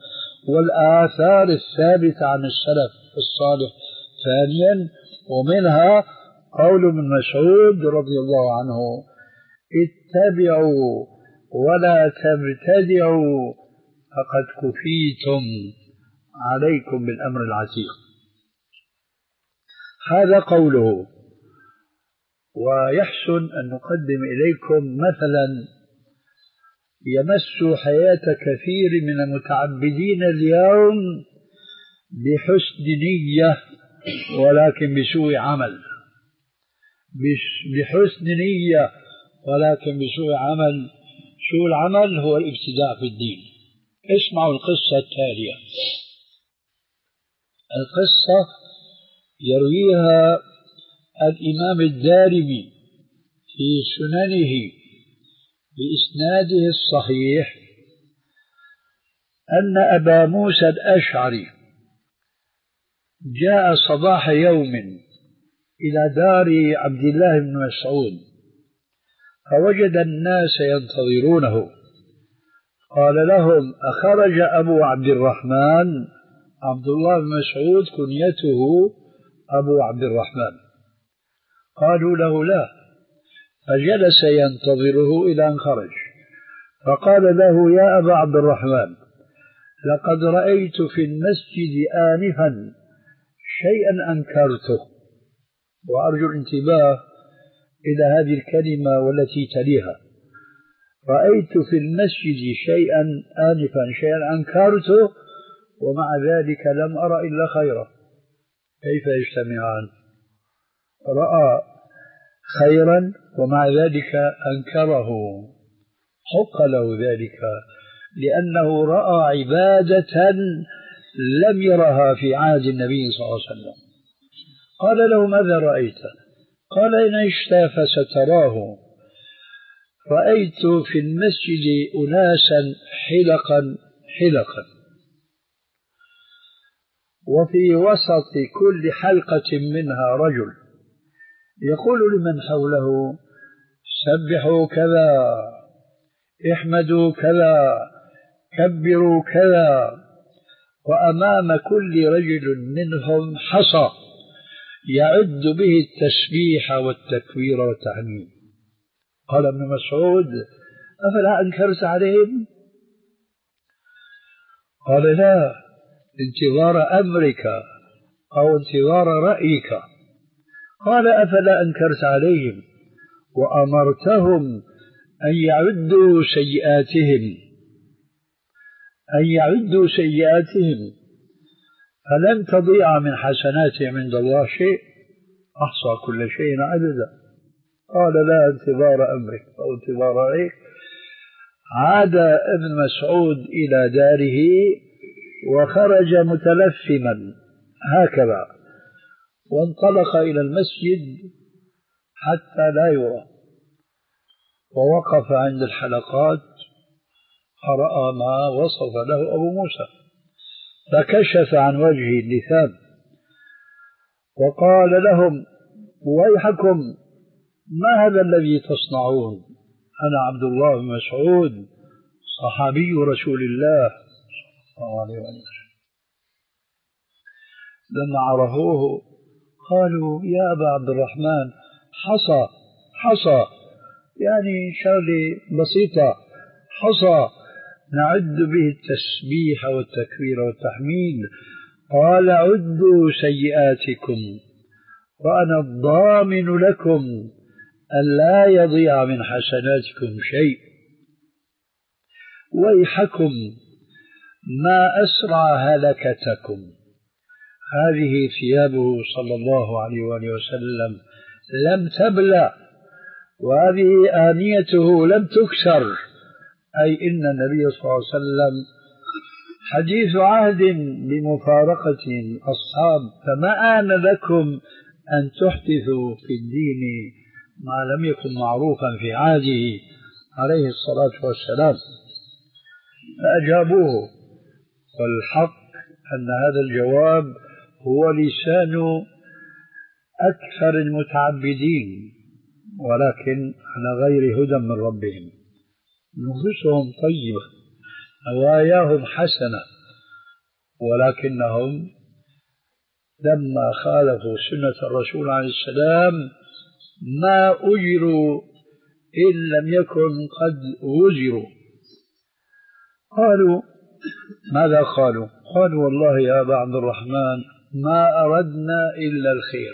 A: والآثار الثابتة عن السلف الصالح ثانيا، ومنها قول ابن مسعود رضي الله عنه: اتبعوا ولا تبتدعوا فقد كفيتم، عليكم بالأمر العتيق. هذا قوله. ويحسن أن نقدم إليكم مثلا يمس حياة كثير من المتعبدين اليوم بحسن نية ولكن بسوء عمل، بحسن نية ولكن بسوء عمل. سوء العمل هو الابتداع في الدين. اسمعوا القصة التالية. القصة يرويها الإمام الدارمي في سننه بإسناده الصحيح أن أبا موسى الأشعري جاء صباح يوم إلى دار عبد الله بن مسعود فوجد الناس ينتظرونه، قال لهم: أخرج أبو عبد الرحمن؟ عبد الله بن مسعود كنيته أبو عبد الرحمن. قالوا له: لا. فجلس ينتظره إلى أن خرج، فقال له: يا أبا عبد الرحمن، لقد رأيت في المسجد آنفا شيئا أنكرته. وأرجو الانتباه إلى هذه الكلمة والتي تليها: رأيت في المسجد شيئا آنفا شيئا أنكرته ومع ذلك لم أرى إلا خيرا. كيف يجتمعان؟ رأى خيرا ومع ذلك أنكره. حق له ذلك لأنه رأى عبادة لم يرها في عهد النبي صلى الله عليه وسلم. قال له: ماذا رأيت؟ قال: إن عشت فستراه. رأيت في المسجد أناسا حلقا حلقا، وفي وسط كل حلقة منها رجل يقول لمن حوله: سبحوا كذا، احمدوا كذا، كبروا كذا. وأمام كل رجل منهم حصى يعد به التسبيح والتكبير والتحميد. قال ابن مسعود: أفلا أنكرت عليهم؟ قال: لا، انتظار أمرك أو انتظار رأيك. قال: أفلا أنكرت عليهم وأمرتهم أن يعدوا سيئاتهم أن يعدوا سيئاتهم فلن تضيع من حسناتهم عند الله شيء، أحصى كل شيء عددا. قال: لا، انتظار أمرك أو انتظار رأيك. عاد ابن مسعود إلى داره وخرج متلثما هكذا، وانطلق إلى المسجد حتى لا يرى، ووقف عند الحلقات فرأى ما وصف له أبو موسى، فكشف عن وجهه اللثام وقال لهم: ويحكم، ما هذا الذي تصنعون؟ أنا عبد الله بن مسعود صحابي رسول الله صلى الله عليه وسلم. لما عرفوه قالوا: يا أبا عبد الرحمن، حصى حصى، يعني شغلة بسيطة، حصى نعد به التسبيح والتكبير والتحميد. قال: عدوا سيئاتكم وأنا الضامن لكم أن لا يضيع من حسناتكم شيء. ويحكم، ما أسرع هلكتكم. هذه ثيابه صلى الله عليه وآله وسلم لم تبلى، وهذه آنيته لم تكسر، أي إن النبي صلى الله عليه وسلم حديث عهد بمفارقة الأصحاب، فما آن لكم أن تحدثوا في الدين ما لم يكن معروفا في عهده عليه الصلاة والسلام. فأجابوه، والحق أن هذا الجواب هو لسان أكثر المتعبدين، ولكن على غير هدى من ربهم. نفوسهم طيبة، نواياهم حسنة، ولكنهم لما خالفوا سنة الرسول عليه السلام ما أجروا إن لم يكن قد وزروا. قالوا ماذا قالوا؟ قالوا والله يا أبا عبد الرحمن ما أردنا إلا الخير.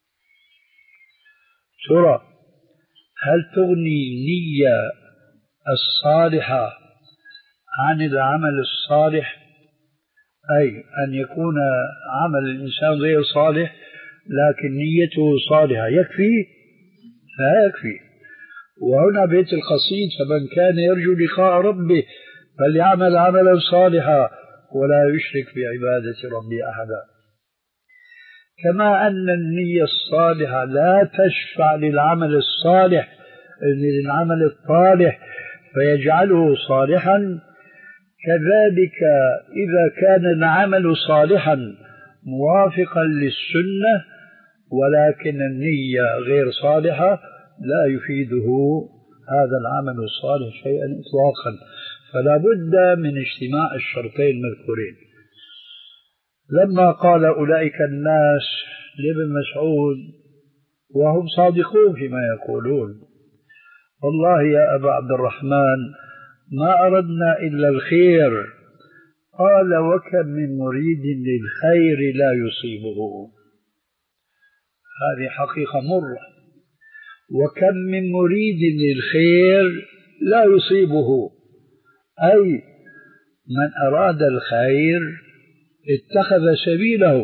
A: ترى هل تغني النية الصالحة عن العمل الصالح؟ أي أن يكون عمل الإنسان غير صالح لكن نيته صالحة يكفي؟ لا يكفي. وهنا بيت القصيد فمن كان يرجو لقاء ربه فليعمل عملا صالحا ولا يشرك بعبادة ربه أحدا. كما أن النية الصالحة لا تشفع للعمل الصالح للعمل الصالح فيجعله صالحا، كذلك إذا كان العمل صالحا موافقا للسنة ولكن النية غير صالحة لا يفيده هذا العمل الصالح شيئا إطلاقا. فلا بد من اجتماع الشرطين المذكورين. لما قال أولئك الناس لابن مسعود وهم صادقون فيما يقولون والله يا أبا عبد الرحمن ما أردنا إلا الخير، قال وكم من مريد للخير لا يصيبه. هذه حقيقة مرة. وكم من مريد للخير لا يصيبه، أي من أراد الخير اتخذ سبيله،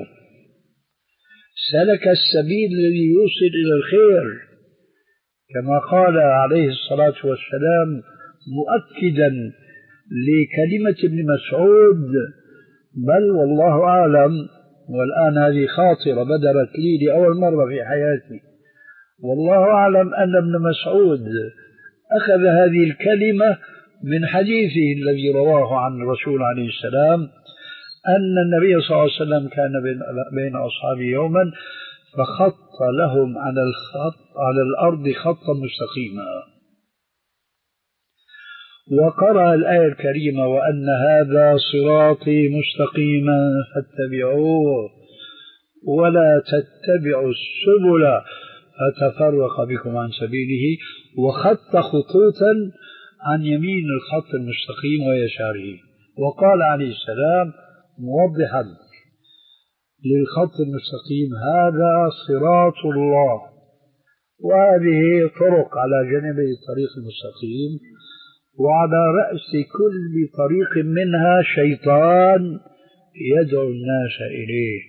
A: سلك السبيل الذي يوصل إلى الخير، كما قال عليه الصلاة والسلام مؤكدا لكلمة ابن مسعود: بل والله أعلم، والآن هذه خاطرة بدرت لي لأول مرة في حياتي، والله أعلم أن ابن مسعود أخذ هذه الكلمة من حديثه الذي رواه عن الرسول عليه السلام أن النبي صلى الله عليه وسلم كان بين أصحابه يوما فخط لهم على الخط على الأرض خطا مستقيما، وقرأ الآية الكريمة: وأن هذا صراطي مستقيما فاتبعوه ولا تتبعوا السبل فتفرق بكم عن سبيله، وخط خطوطا عن يمين الخط المستقيم ويساره. وقال عليه السلام موضحا للخط المستقيم: هذا صراط الله، وهذه طرق على جانبي الطريق المستقيم، وعلى رأس كل طريق منها شيطان يدعو الناس إليه.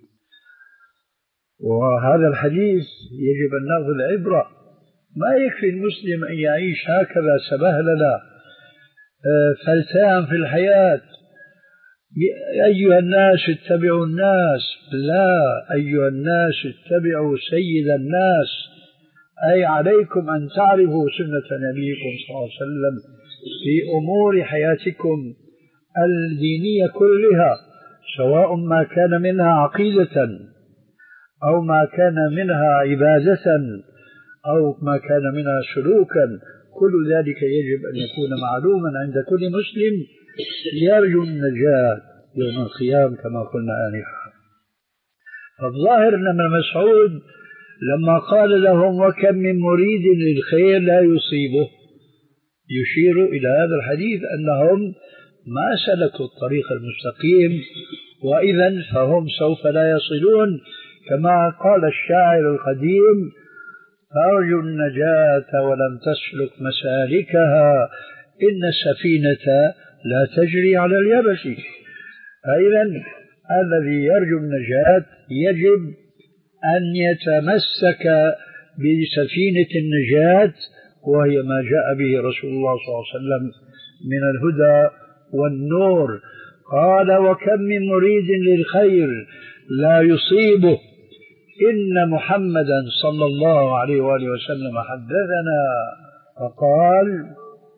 A: وهذا الحديث يجب أن نأخذ العبرة. ما يكفي المسلم أن يعيش هكذا سبهللا فلتان في الحياة: أيها الناس اتبعوا الناس. لا، أيها الناس اتبعوا سيد الناس، أي عليكم أن تعرفوا سنة نبيكم صلى الله عليه وسلم في أمور حياتكم الدينية كلها، سواء ما كان منها عقيدة أو ما كان منها عبادة أو ما كان منها سلوكا. كل ذلك يجب أن يكون معلوما عند كل مسلم يرجو النجاة يوم القيامة كما قلنا آنفا. فالظاهر أن ابن مسعود لما قال لهم وكم من مريد للخير لا يصيبه يشير إلى هذا الحديث أنهم ما سلكوا الطريق المستقيم، وإذن فهم سوف لا يصلون. كما قال الشاعر القديم: أرجو النجاة ولم تسلك مسالكها إن السفينة لا تجري على اليبس. فإذا الذي يرجو النجاة يجب أن يتمسك بسفينة النجاة، وهي ما جاء به رسول الله صلى الله عليه وسلم من الهدى والنور. قال: وكم من مريد للخير لا يصيبه، إن محمدا صلى الله عليه وآله وسلم حدثنا فقال: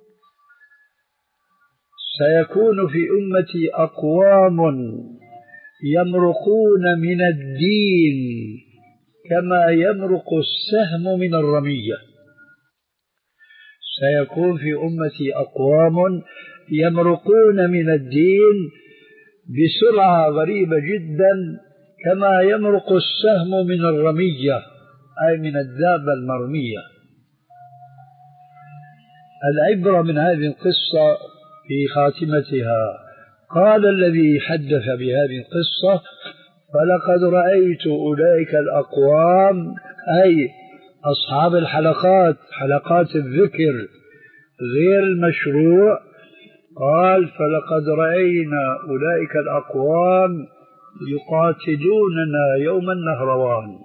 A: سيكون في أمتي أقوام يمرقون من الدين كما يمرق السهم من الرمية. سيكون في أمتي أقوام يمرقون من الدين بسرعة غريبة جدا كما يمرق السهم من الرمية، أي من الدابة المرمية. العبرة من هذه القصة في خاتمتها. قال الذي حدث بهذه القصة: فلقد رأيت أولئك الأقوام، أي أصحاب الحلقات، حلقات الذكر غير المشروع. قال: فلقد رأينا أولئك الأقوام يقاتلوننا يوم النهروان.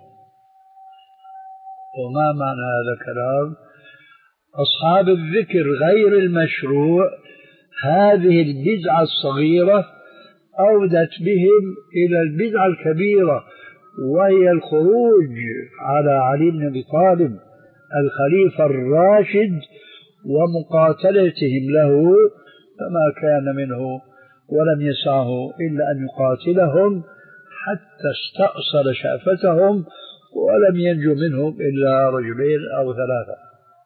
A: وما معنى هذا الكلام؟ أصحاب الذكر غير المشروع، هذه البدعة الصغيرة أودت بهم إلى البدعة الكبيرة، وهي الخروج على علي بن أبي طالب الخليفة الراشد ومقاتلتهم له، فما كان منه ولم يسعه إلا أن يقاتلهم حتى استأصل شأفتهم، ولم ينجو منهم إلا رجلين أو ثلاثة.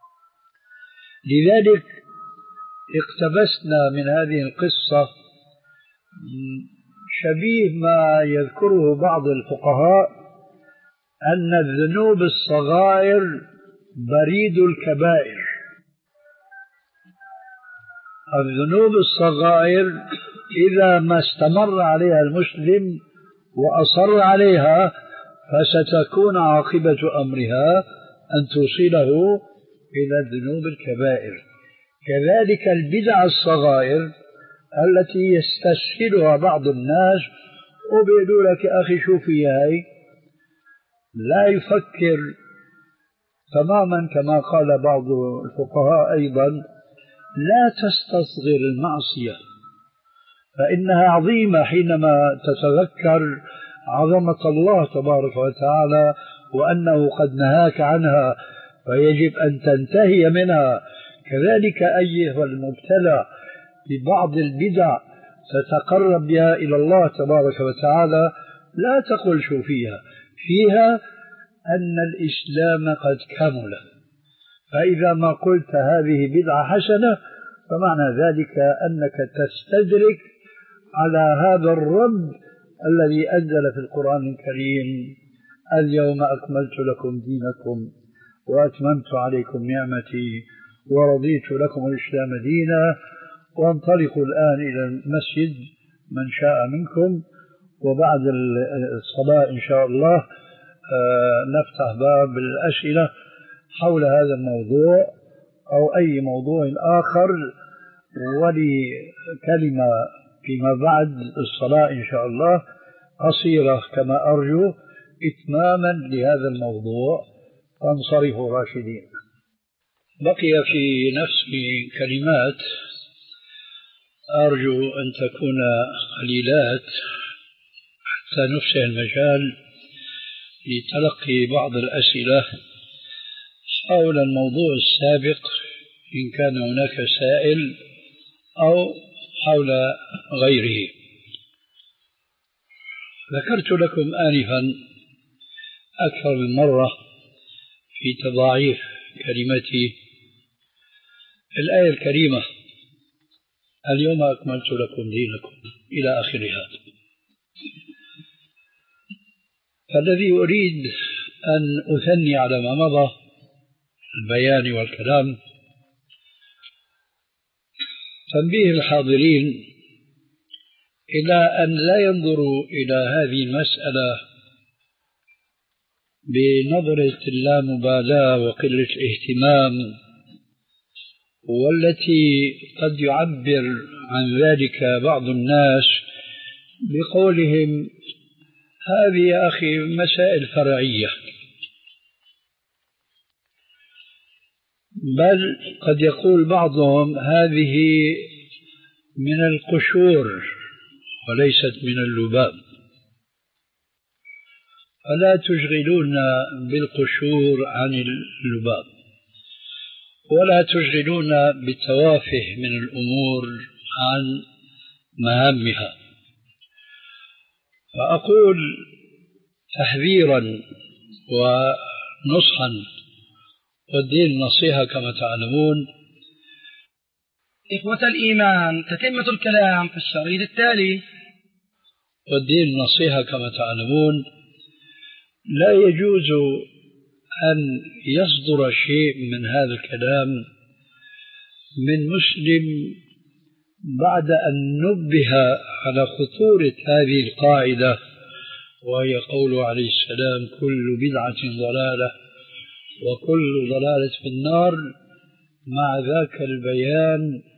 A: لذلك اقتبسنا من هذه القصة شبيه ما يذكره بعض الفقهاء أن الذنوب الصغائر بريد الكبائر. الذنوب الصغائر إذا ما استمر عليها المسلم وأصر عليها فستكون عاقبة أمرها أن توصله إلى الذنوب الكبائر. كذلك البدع الصغائر التي يستسهلها بعض الناس وبيقولوا لك: أخي شوفي هاي، لا يفكر تماما كما قال بعض الفقهاء أيضا: لا تستصغر المعصية فإنها عظيمة حينما تتذكر عظمة الله تبارك وتعالى وأنه قد نهاك عنها، فيجب أن تنتهي منها. كذلك أيها المبتلى ببعض البدع تتقرب بها إلى الله تبارك وتعالى، لا تقل شو فيها، فيها أن الإسلام قد كمل. فإذا ما قلت هذه بدعة حسنة فمعنى ذلك أنك تستدرك على هذا الرب الذي أنزل في القرآن الكريم: اليوم أكملت لكم دينكم وأتممت عليكم نعمتي ورضيت لكم الإسلام دينا، وانطلقوا الآن إلى المسجد من شاء منكم. وبعد الصلاة إن شاء الله نفتح باب الأسئلة حول هذا الموضوع أو أي موضوع آخر، ولي كلمة فيما بعد الصلاة إن شاء الله قصيرة كما أرجو إتماما لهذا الموضوع، فانصرفوا راشدين. بقي في نفس كلمات أرجو أن تكون قليلات حتى نفسح المجال لتلقي بعض الأسئلة حول الموضوع السابق إن كان هناك سائل أو حول غيره. ذكرت لكم آنفا أكثر من مرة في تضاعيف كلمتي الآية الكريمة: اليوم أكملت لكم دينكم إلى آخرها. فالذي أريد أن أثني على ما مضى البيان والكلام تنبيه الحاضرين إلى أن لا ينظروا إلى هذه المسألة بنظرة اللامبالاة وقلة الاهتمام، والتي قد يعبر عن ذلك بعض الناس بقولهم: هذه يا أخي مسائل فرعية. بل قد يقول بعضهم: هذه من القشور وليست من اللباب. فلا تشغلونا بالقشور عن اللباب، ولا تشغلونا بالتوافه من الأمور عن مهامها. فأقول تحذيرا ونصحا، والدين نصيحة كما تعلمون.
B: إخوة الإيمان، تتمة الكلام في الشريط التالي.
A: والدين نصيحة كما تعلمون. لا يجوز أن يصدر شيء من هذا الكلام من مسلم بعد أن نبه على خطورة هذه القاعدة، وهي قوله عليه السلام: كل بدعة ضلالة وكل ضلالة في النار، مع ذاك البيان